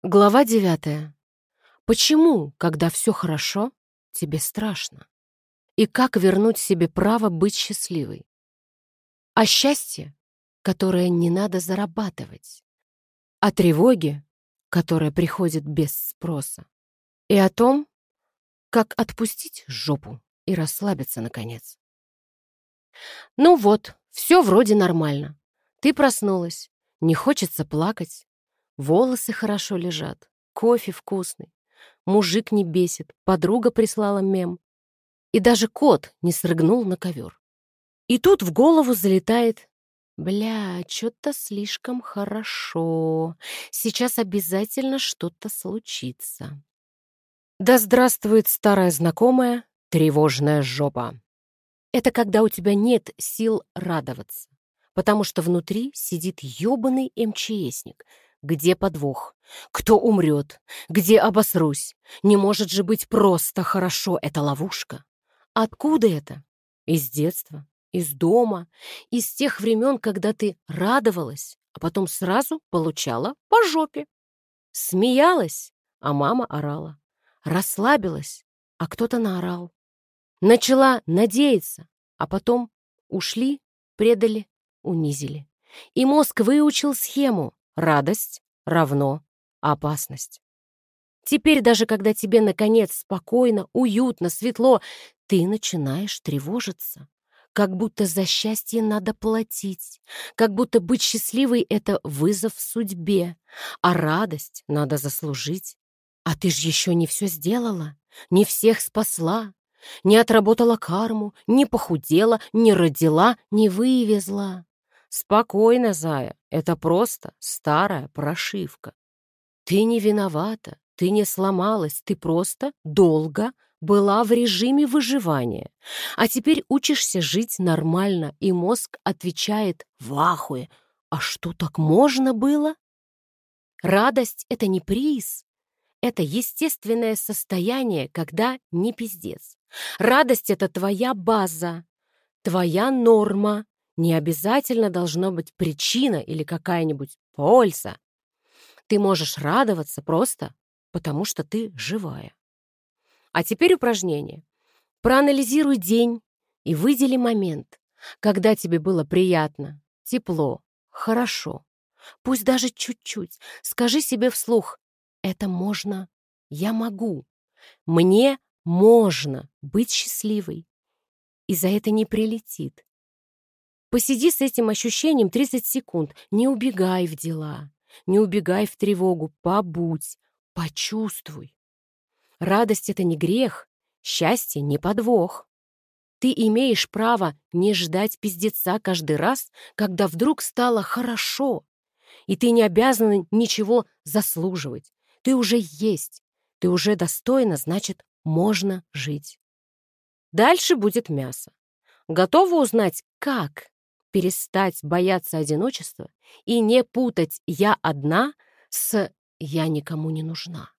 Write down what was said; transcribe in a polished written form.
Глава 9. Почему, когда все хорошо, тебе страшно? И как вернуть себе право быть счастливой? О счастье, которое не надо зарабатывать. О тревоге, которая приходит без спроса. И о том, как отпустить жопу и расслабиться наконец. Ну вот, все вроде нормально. Ты проснулась, не хочется плакать, волосы хорошо лежат, кофе вкусный. Мужик не бесит, подруга прислала мем. И даже кот не срыгнул на ковер. И тут в голову залетает: бля, что-то слишком хорошо. Сейчас обязательно что-то случится. Да здравствует старая знакомая тревожная жопа. Это когда у тебя нет сил радоваться, потому что внутри сидит ёбаный МЧСник. Где подвох? Кто умрет? Где обосрусь? Не может же быть просто хорошо, это ловушка. Откуда это? Из детства, из дома, из тех времен, когда ты радовалась, а потом сразу получала по жопе. Смеялась, а мама орала. Расслабилась, а кто-то наорал. Начала надеяться, а потом ушли, предали, унизили. И мозг выучил схему: радость равно опасность. Теперь даже когда тебе, наконец, спокойно, уютно, светло, ты начинаешь тревожиться. Как будто за счастье надо платить. Как будто быть счастливой — это вызов судьбе. А радость надо заслужить. А ты ж еще не все сделала, не всех спасла, не отработала карму, не похудела, не родила, не вывезла. Спокойно, зая, это просто старая прошивка. Ты не виновата, ты не сломалась, ты просто долго была в режиме выживания. А теперь учишься жить нормально, и мозг отвечает в ахуе: а что, так можно было? Радость — это не приз. Это естественное состояние, когда не пиздец. Радость — это твоя база, твоя норма. Не обязательно должна быть причина или какая-нибудь польза. Ты можешь радоваться просто потому, что ты живая. А теперь упражнение. Проанализируй день и выдели момент, когда тебе было приятно, тепло, хорошо. Пусть даже чуть-чуть. Скажи себе вслух: это можно, я могу. Мне можно быть счастливой. И за это не прилетит. Посиди с этим ощущением 30 секунд. Не убегай в дела. Не убегай в тревогу. Побудь. Почувствуй. Радость — это не грех. Счастье — не подвох. Ты имеешь право не ждать пиздеца каждый раз, когда вдруг стало хорошо. И ты не обязана ничего заслуживать. Ты уже есть. Ты уже достойна, значит, можно жить. Дальше будет мясо. Готова узнать, как перестать бояться одиночества и не путать «я одна» с «я никому не нужна»?